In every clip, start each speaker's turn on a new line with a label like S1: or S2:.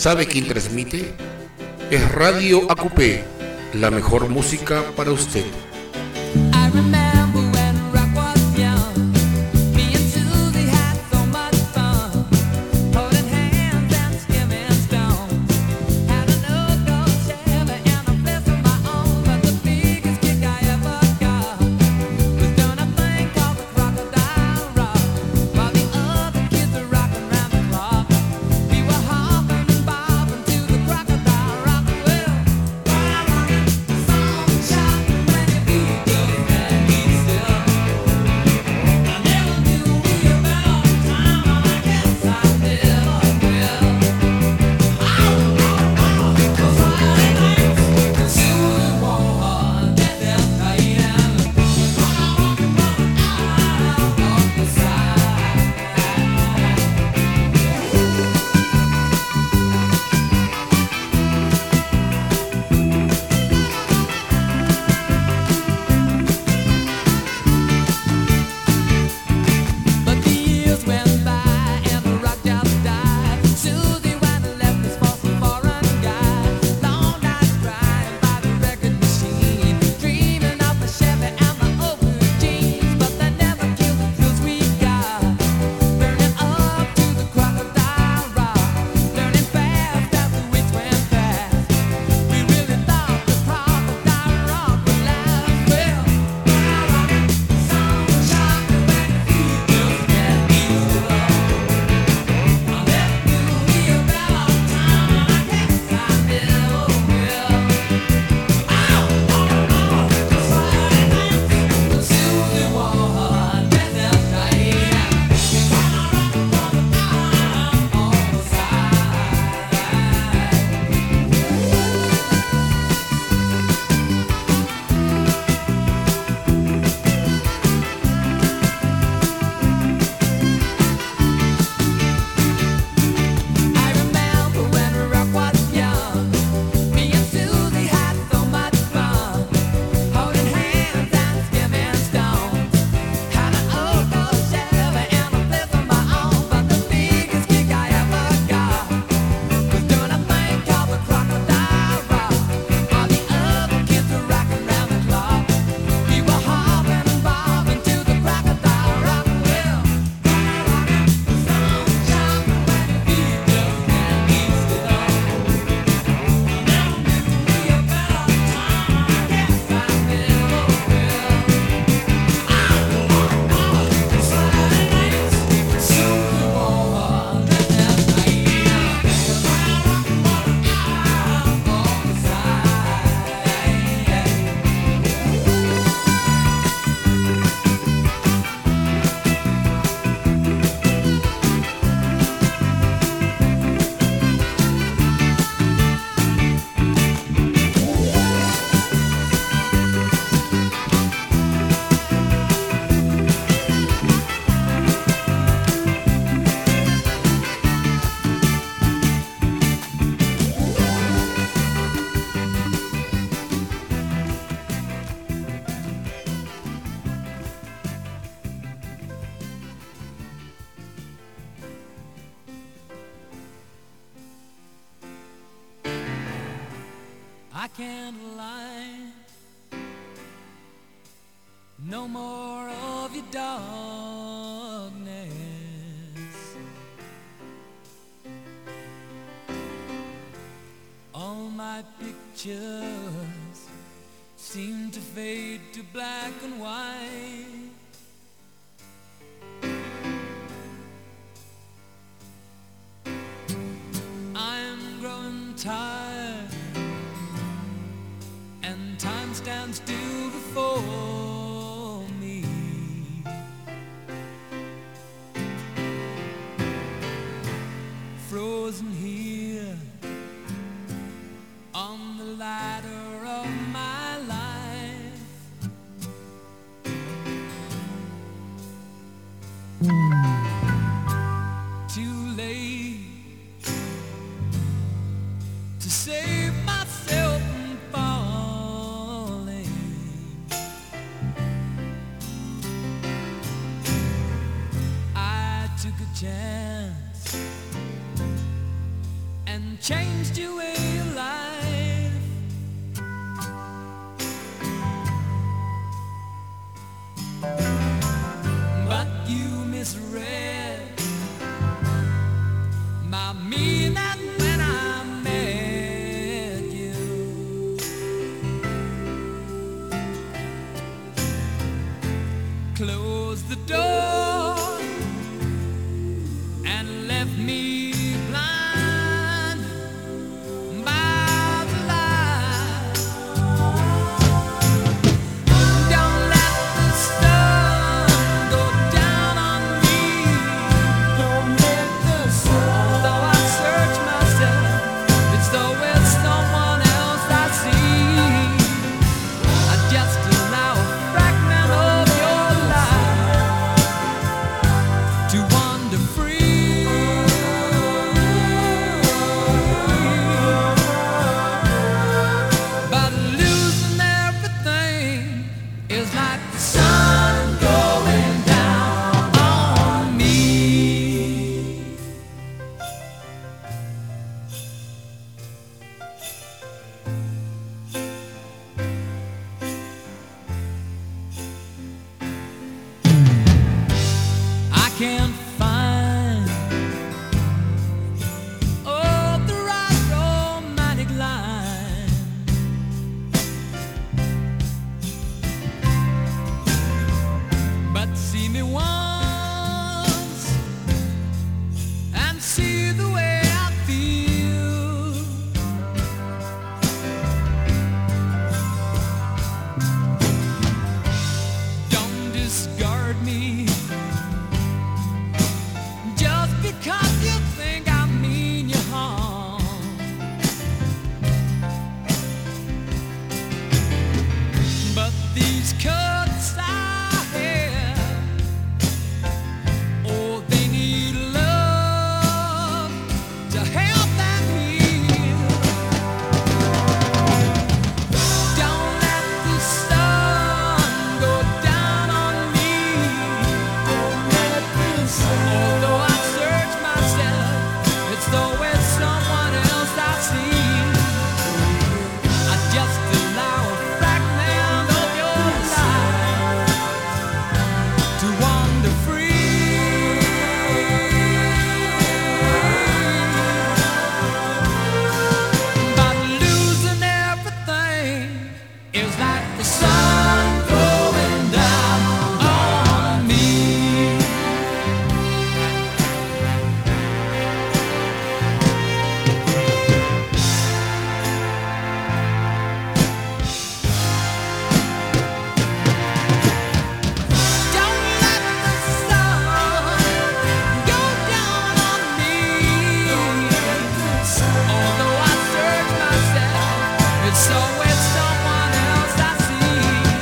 S1: ¿Sabe quién transmite? Es Radio AQP, la mejor música para usted.
S2: I can't lie. No more of your darkness. All my pictures seem to fade to black and white. I'm growing tired, and time stands still before me. Frozen here on the ladder of my life. Too late to save myself from falling. I took a chance and changed changed your way of life. But you misread my meaning when I met you. Close the door and left me blind by the light. Don't let the sun go down on me. Don't let the sun. Though I search myself, it's always someone else I see. I just allow a fragment of your life to wander free. But losing everything is like the sun going down on me. I can't find the right romantic line. But see me once and see the way I feel. Don't discard me just because you think I mean you harm. But these cuts I have, oh, they need love to help them heal. Don't let the sun go down on me. Don't let the sun. Although I search myself, it's always someone else I see. I just allow a fragment of your life to wander free. But losing everything is like the sun going down on me. Don't let the sun go down on me. Although I search myself, it's always someone else I see.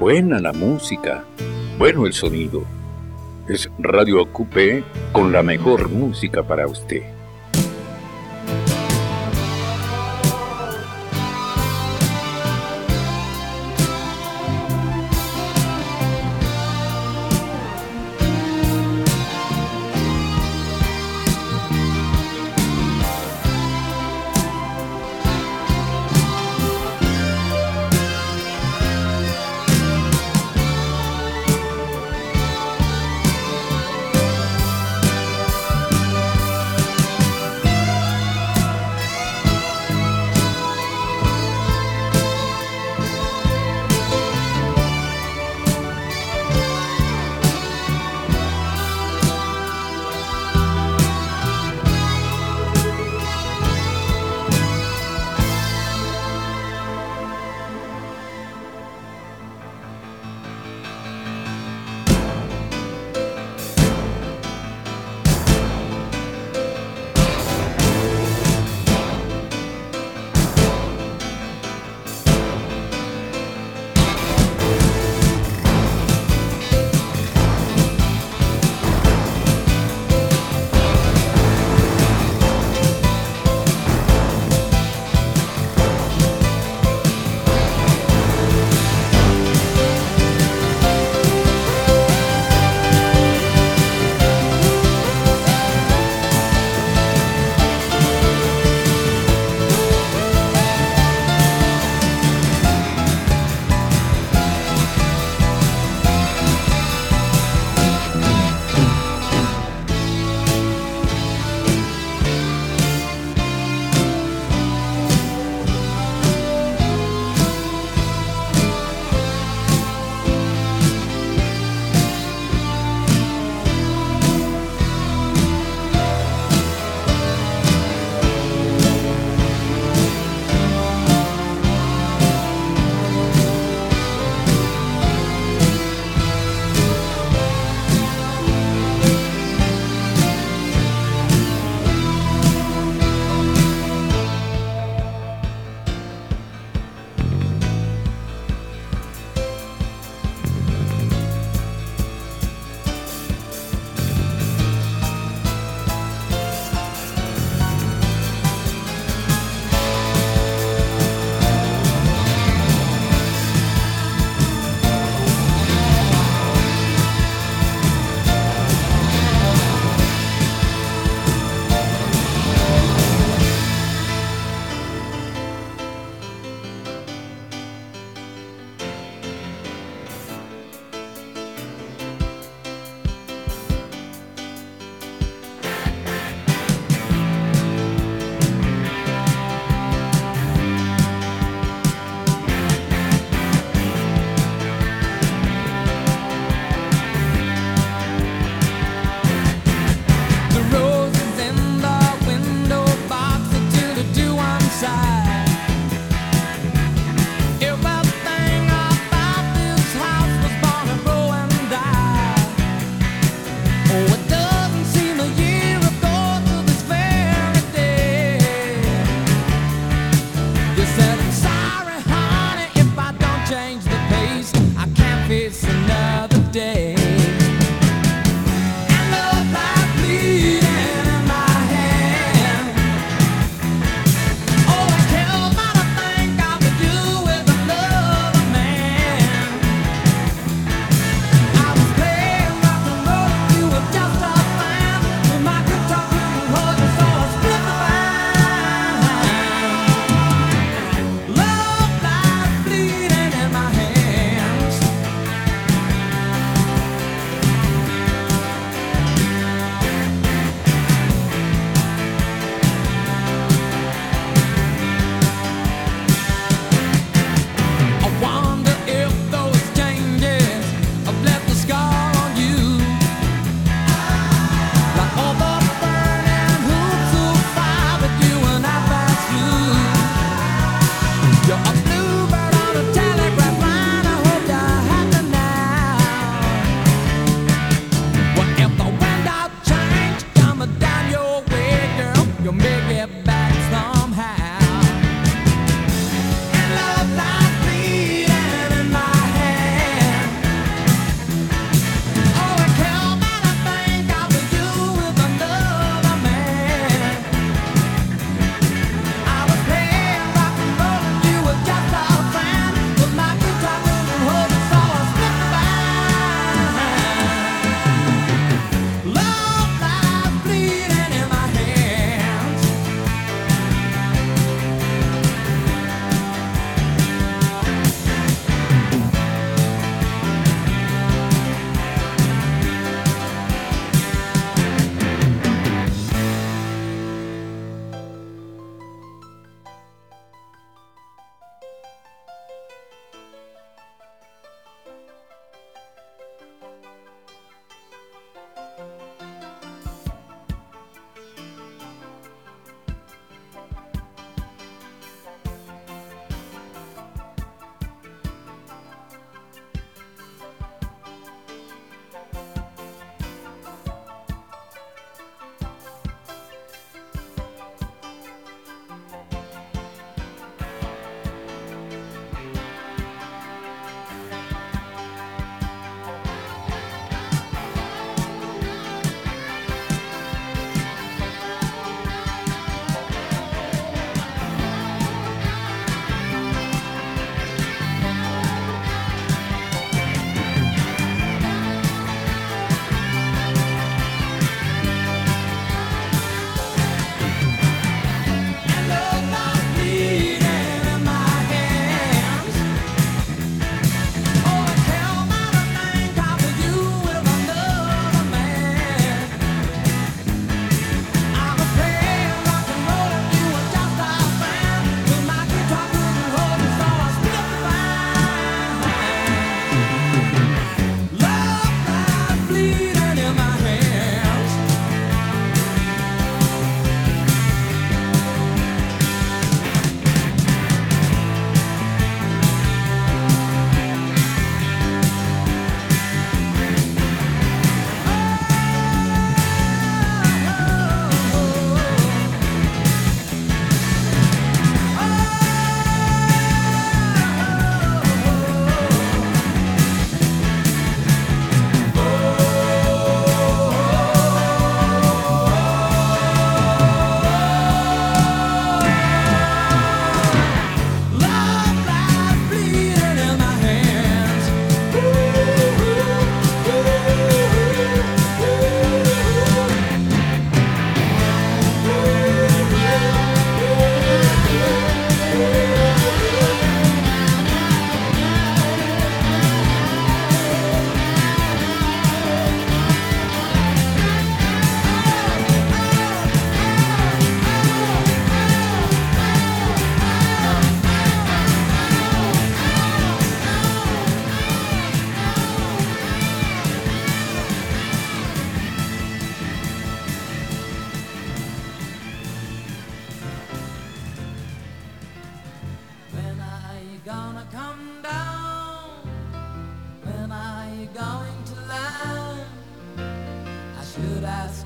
S3: Buena la música, bueno el sonido. Es Radio Acupé con la mejor música para usted.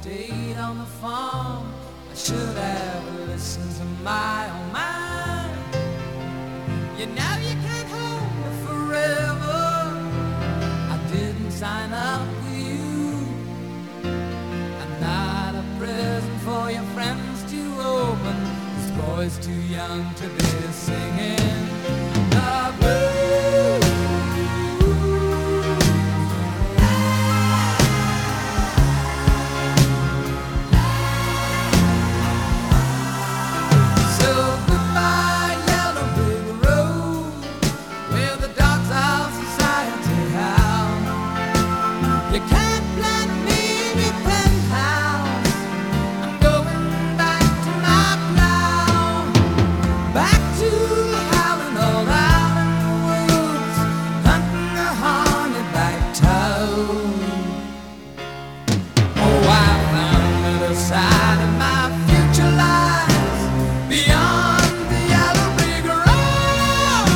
S2: stayed on the farm. I should have listened to my own mind. You know you can't hold me forever. I didn't sign up with you. I'm not a present for your friends to open. This boy's too young to be singing the blues. So goodbye, yellow brick road, where the dogs of society howl. You can't plant me in your penthouse. I'm going back to my plow, back to howling all out in the woods, hunting the hornetback toad. Oh, I found the other side of my future lies beyond the yellow brick road.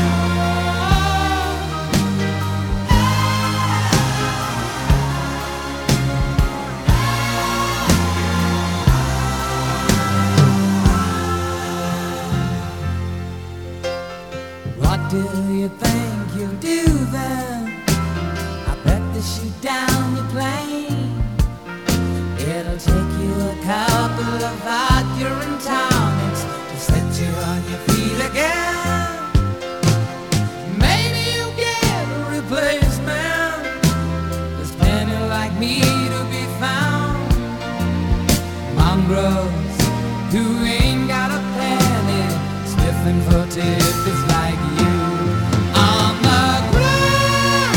S2: What do you think you'll do then? I bet they shoot down your plane. It'll take you a couple of hot urine tonics to set you on your feet again. Maybe you'll get a replacement. There's plenty like me to be found. Mongrels who ain't got a penny, sniffing for tidbits like you on the ground.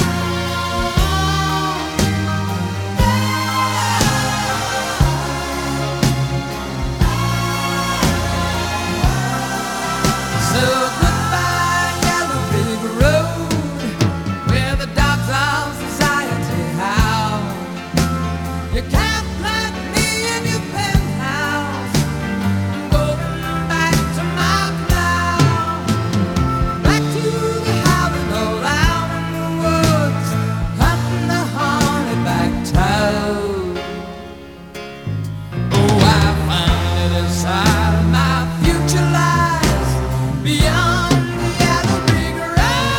S2: So goodbye, yellow brick road, where the dogs of society howl. You can't plant me in your penthouse. I'm going back to my plow, back to the howling all out in the woods, hunting the hornetback toad. Oh, I found it inside of my future lies beyond the yellow brick road.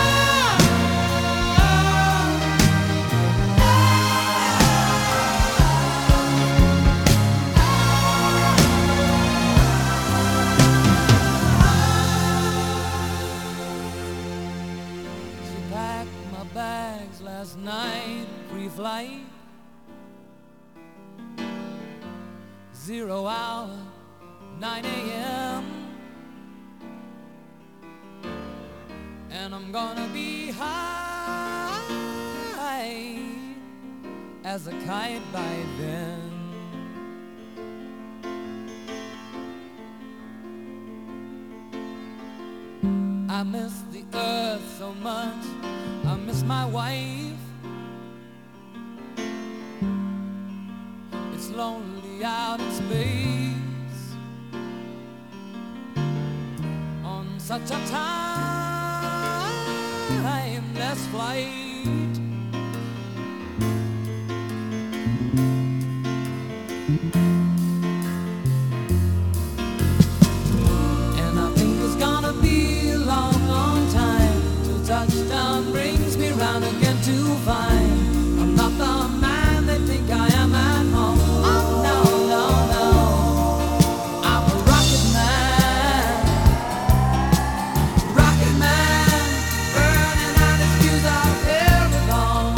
S2: She packed my bags last night, pre-flight, 0 hour, 9 a.m. And I'm gonna be high as a kite by then. I miss the earth so much, I miss my wife. It's lonely out in space on such a timeless flight. And I think it's gonna be a long, long time till touchdown brings me round again to find I'm not the man they think I am at home. Oh no, no, no, I'm a rocket man, burning out his fuse out there alone.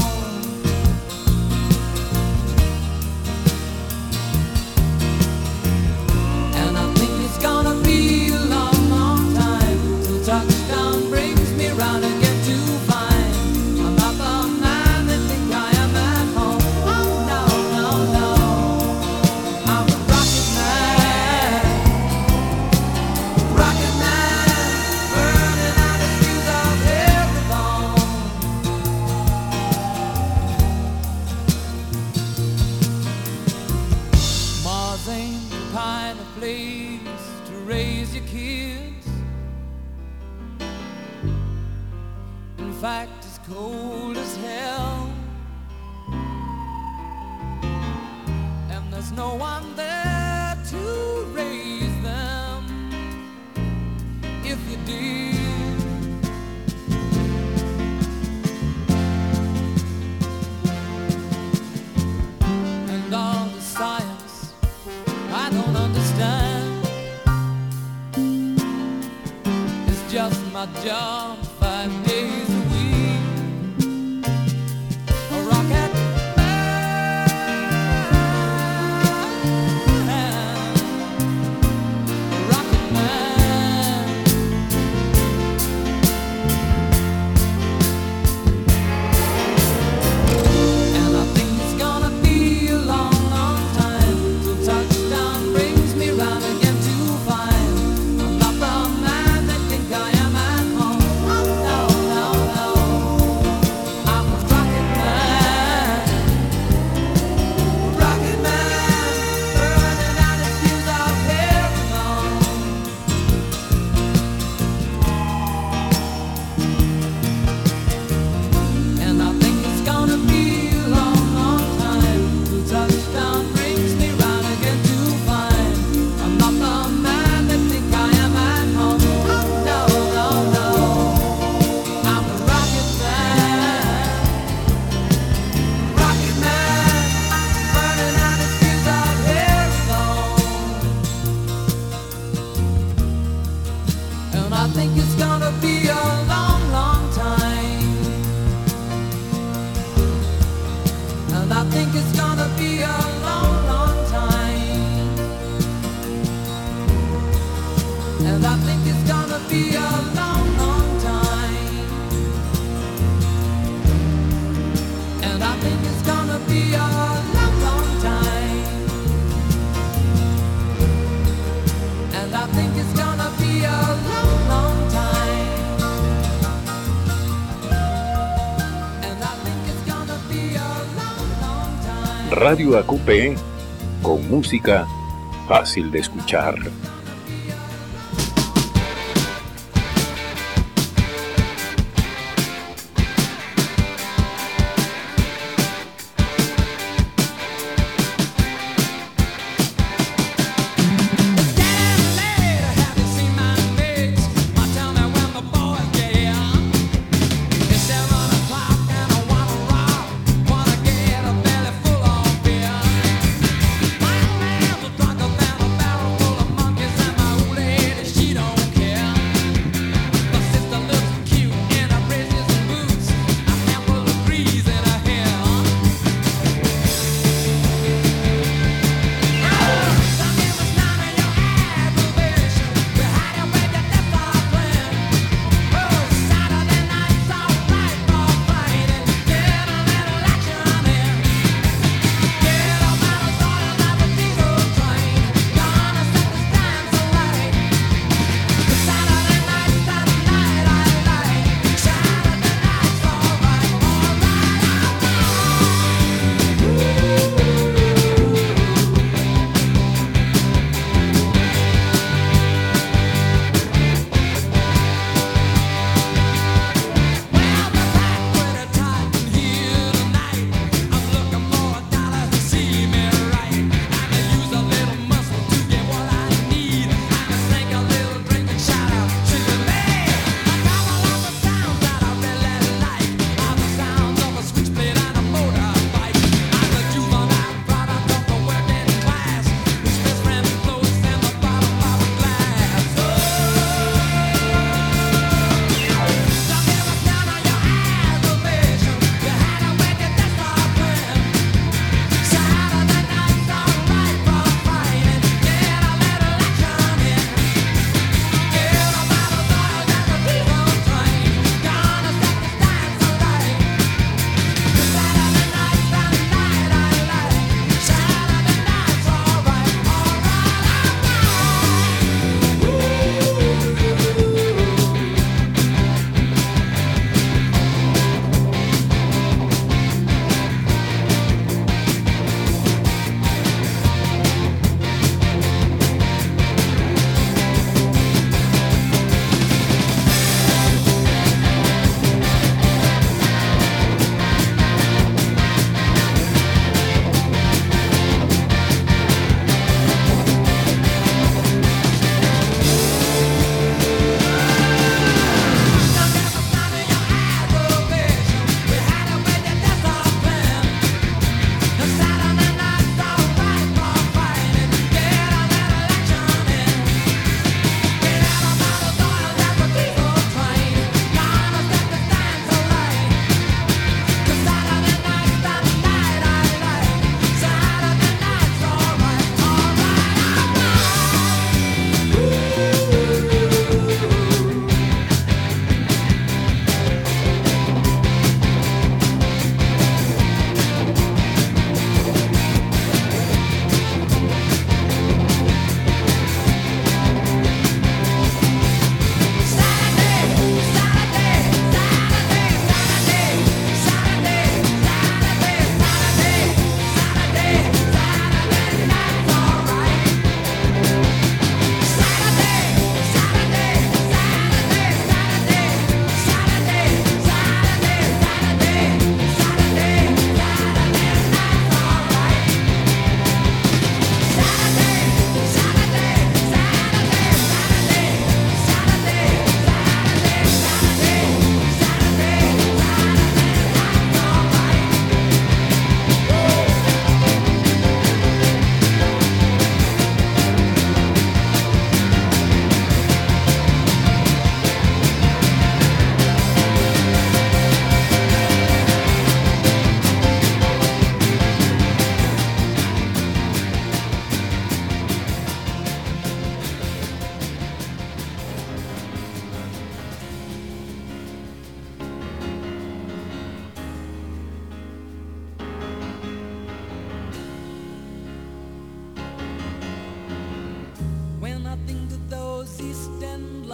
S2: And I think it's gonna be a long, long time till touchdown brings me round again to find I'm not the man that was no one there to raise them. If you did, and all the science I don't understand, it's just my job 5 days a week. A rocket
S3: Radio AQP, con música fácil de escuchar.
S2: Monkeys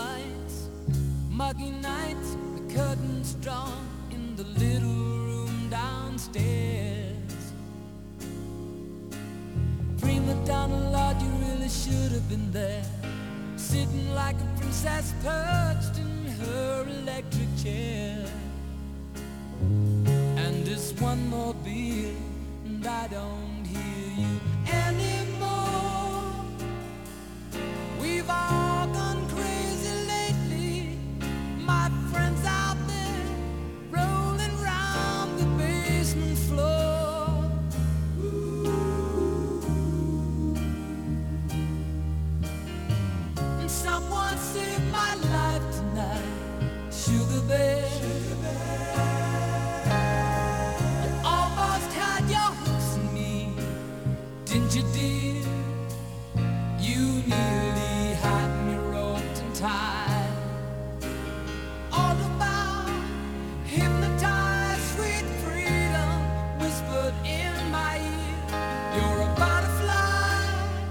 S2: lights, muggy nights, the curtains drawn in the little room downstairs. Prima donna, Lord, you really should have been there, sitting like a princess perched in her electric chair. And this one more beer, and I don't hear you anymore. We've all gone crazy lately, my friends out there rolling round the basement floor. And someone saved my life tonight, Sugar Bear. You almost had your hooks in me, didn't you, dear? You nearly had me roped and tied. All about hypnotized, sweet freedom whispered in my ear. You're a butterfly,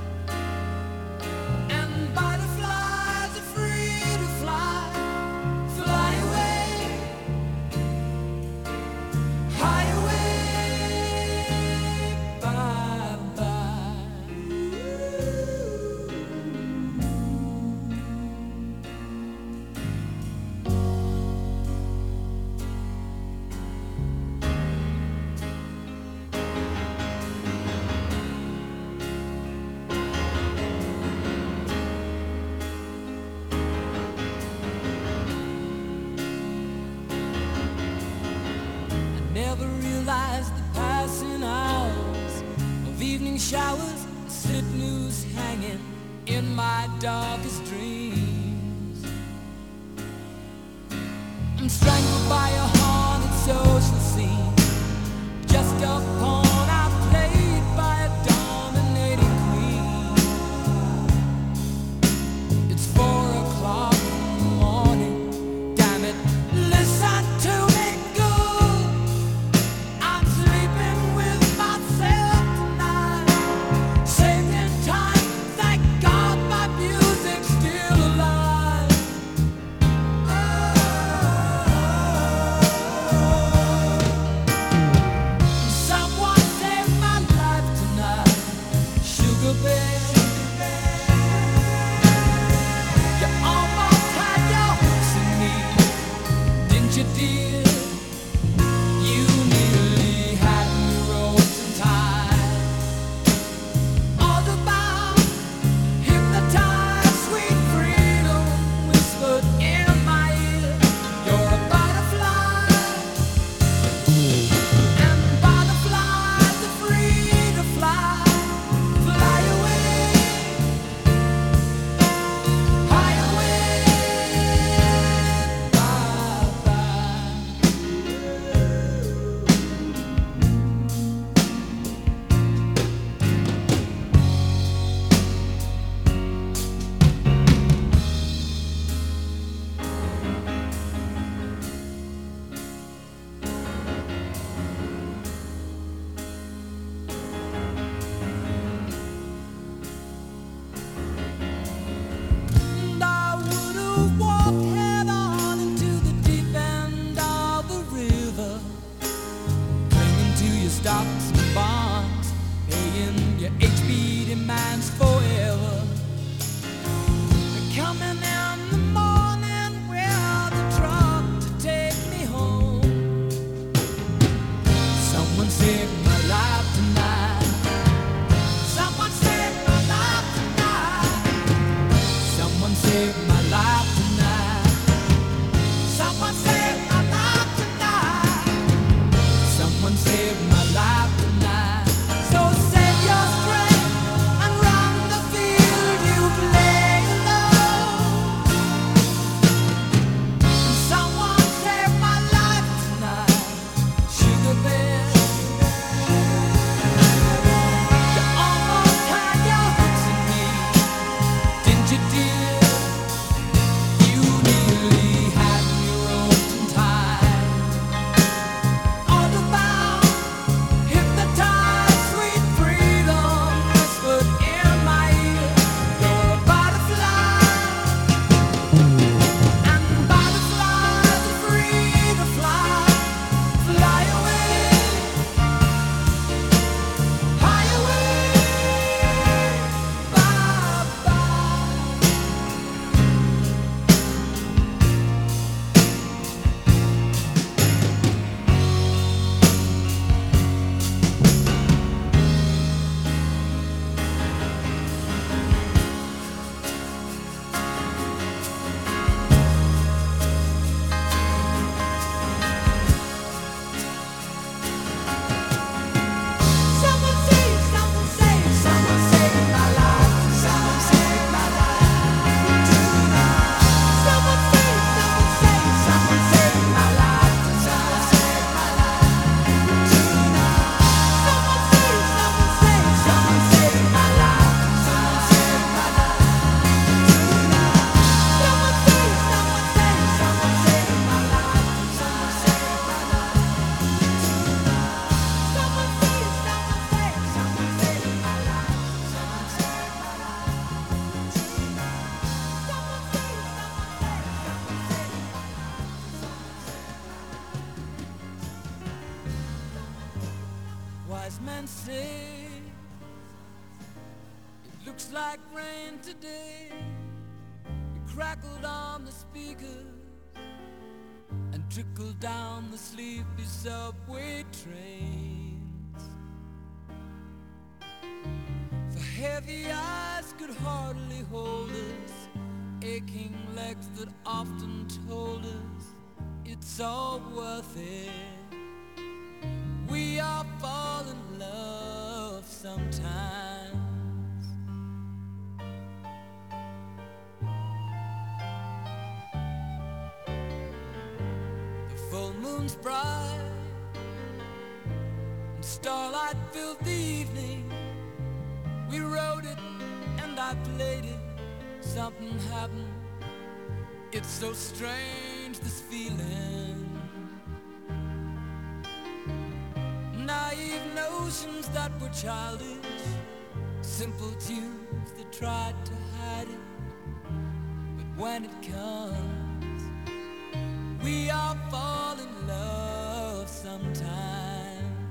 S2: and butterflies are free to fly. Fly away, high away, bye-bye. I never realized the passing hours of evening showers, slip noose hanging in my darkest dreams. I'm strangled by a haunted social scene, just a pawn outplayed by a dominating queen. It's 4 o'clock in the morning, damn it, listen to me good. I'm sleeping with myself tonight, saved in time, thank God my music's still alive. Someone saved my life tonight, Sugar Bear. You almost had your hooks in me, didn't you, dear? You nearly had me roped and tied. All about hypnotized, sweet freedom whispered in my ear. You're a butterfly, and butterflies are free to fly. Fly away, high away, bye-bye. And I would have walked head on into the deep end of the river, clinging to your stocks and bonds, paying your HB demands forever. Coming in the morning with a truck to take me home. Someone saved my life tonight. Someone saved my life tonight. Someone saved my life tonight. Someone saved my life tonight. Someone saved my life tonight. So save your strength and run the field you play alone. And someone saved my life tonight, Sugar Bear. Wise men say it looks like rain today. It crackled on the speakers and trickled down the sleepy subway trains. For heavy eyes could hardly hold us, aching legs that often told us it's all worth it. We all fall in love sometimes. The full moon's bright and starlight filled the evening. We wrote it and I played it. Something happened. It's so strange, this feeling. Naive notions that were childish, simple tunes that tried to hide it. But when it comes, we all fall in love sometimes.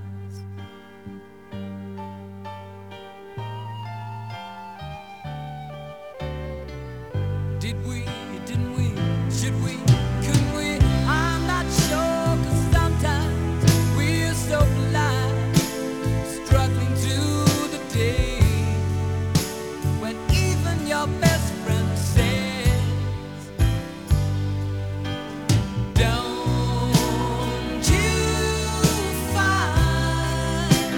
S2: Did we, didn't we, should we, couldn't we? I'm not sure, 'cause sometimes we're so blind, struggling through the day, when even your best friend says, don't you find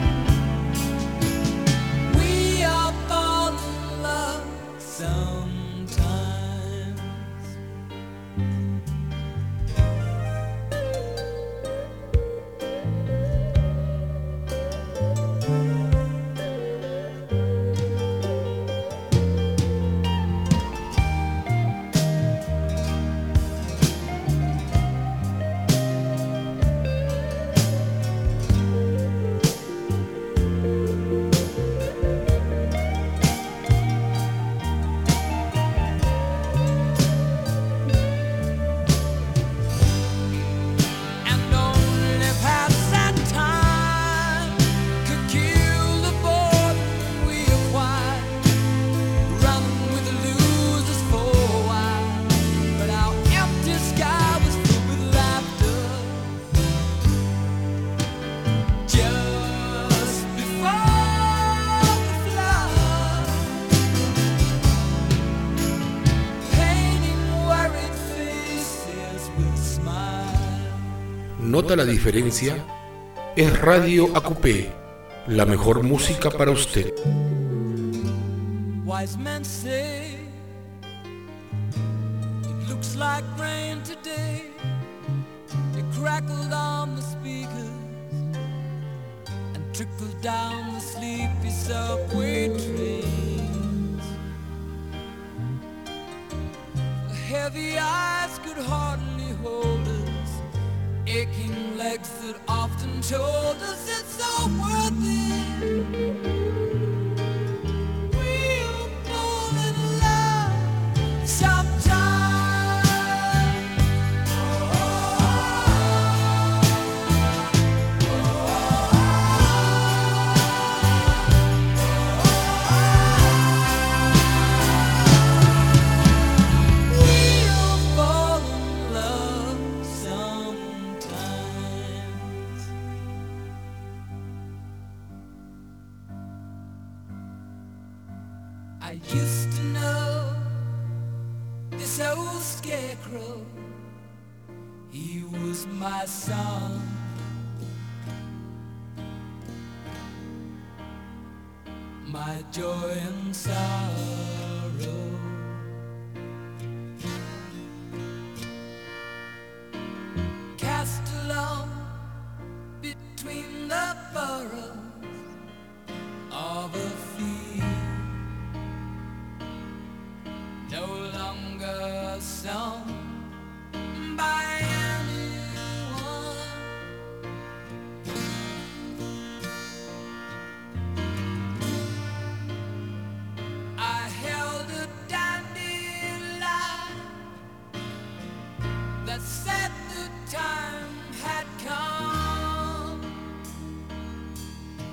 S2: we all fall in love sometimes? And only past time could kill the boredom we acquired, running with the losers for a while. But our empty sky was filled with laughter just before the flood, painting worried faces with smiles.
S1: ¿Nota la diferencia? Es Radio AQP, la mejor música para usted.
S2: Wise men say it looks like rain today. It crackled on the speakers and trickled down the sleepy subway trains. The heavy eyes could hardly hold us, aching legs that often told us it's all worth it. We'll fall in love sometime. We'll fall in love sometimes. I used to know this old scarecrow. He was my son. My joy and sorrow. Cast along between the furrows of a field, no longer sung by anyone. I held a dandelion that said the time had come.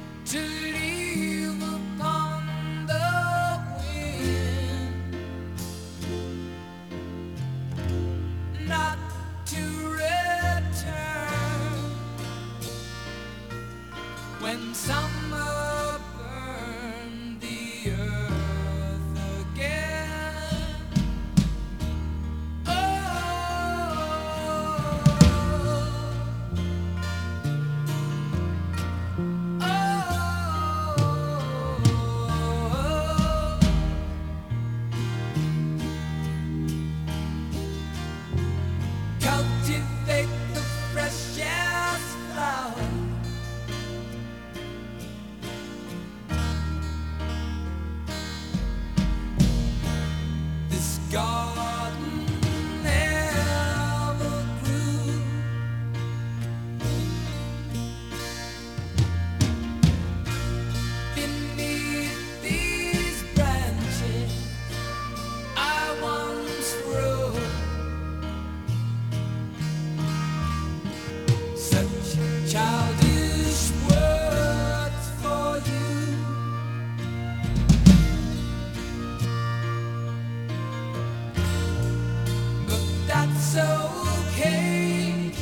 S2: when summer burned the earth again. Cultivate the freshest flower. This garden never grew. Beneath these branches I once grew. Such childish words for you. But that's okay.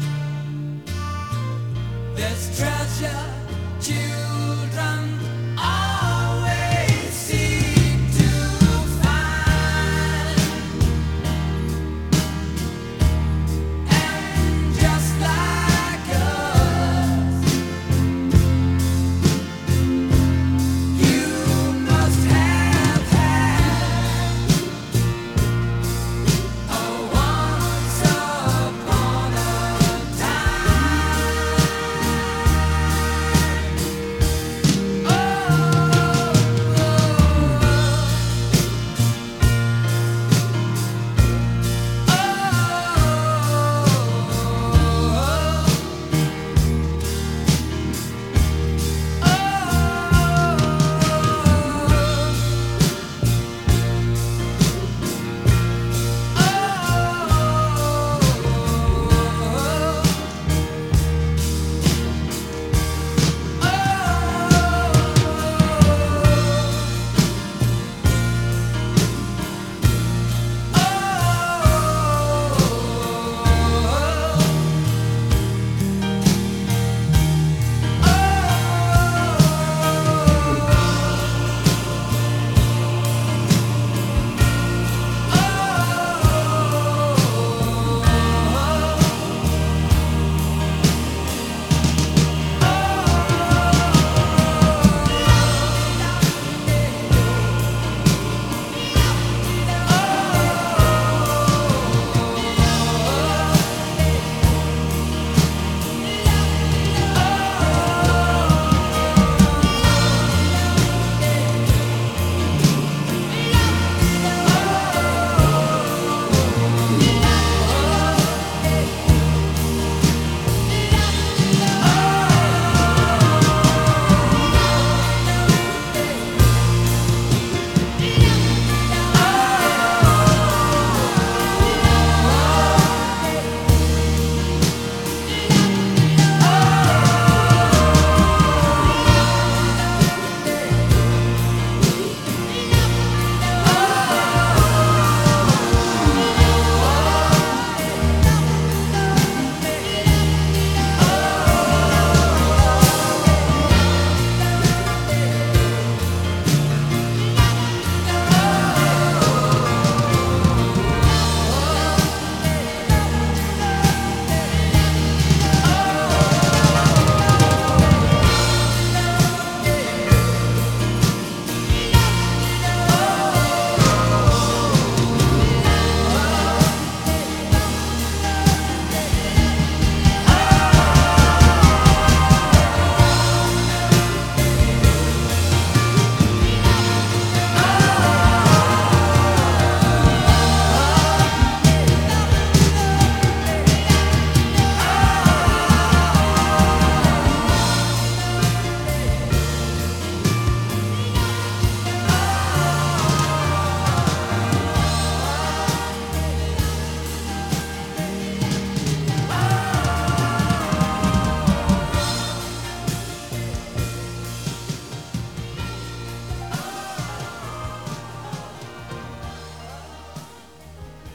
S2: There's treasure children always seek to find. And just like us, you must have had a once upon a time.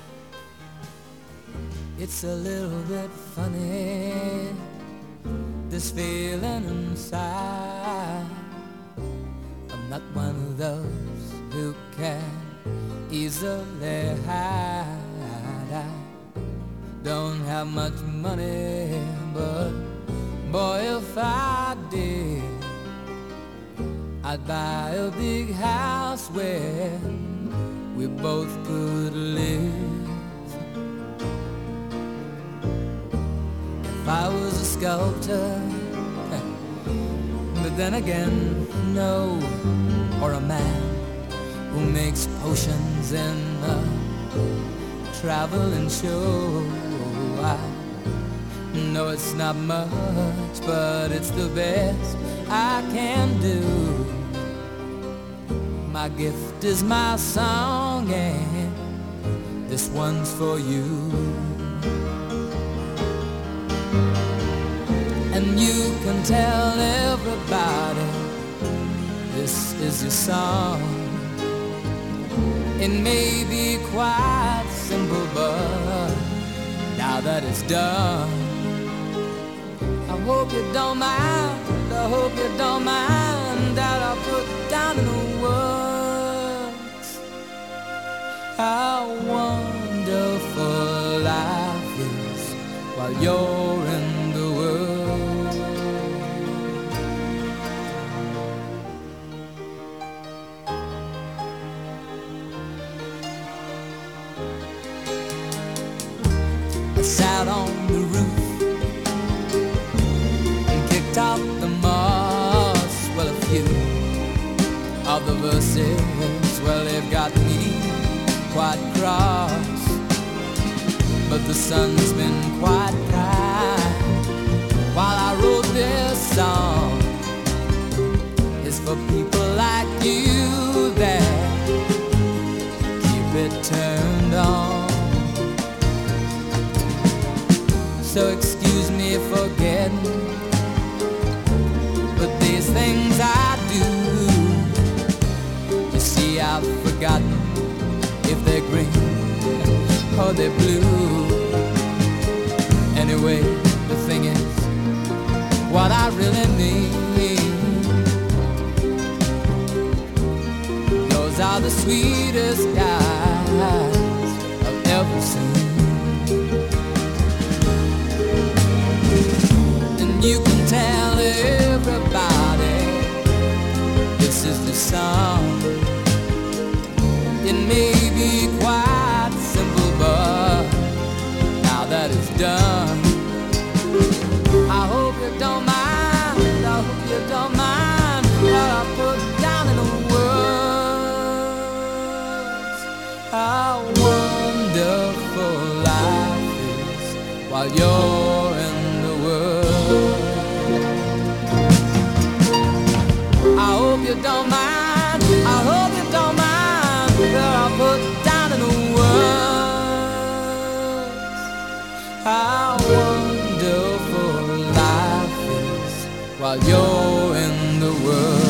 S4: It's a little bit funny,
S2: this feeling inside. I'm not one of those who can easily hide. I don't have much money, but boy, if I did, I'd buy a big house where we both could live. If I was a sculptor, but then again, no, or a man who makes potions in a traveling show. I know it's not much, but it's the best I can do. My gift is my song, and this one's for you. And you can tell everybody this is your song. It may be quite simple, but now that it's done, I hope you don't mind, I hope you don't mind that I put down in the words how wonderful life is while you're in the world. I sat on the roof and kicked out the moss. Well, a few of the verses, well, they've got me quite cross, but the sun's been quite bright while I wrote this song. It's for people like you that keep it turned on. So excuse me for getting, but these things I do, you see, I've forgotten if they're green or they're blue. Anyway, the thing is, what I really mean, those are the sweetest guys I've ever seen. And you can tell everybody this is the song. It may be quite simple, but now that it's done, I hope you don't mind, I hope you don't mind what I put down in the words. How wonderful life is while you're in the world. I hope you don't mind, I hope you don't mind that I put down in the words. How wonderful life is while you're in the world.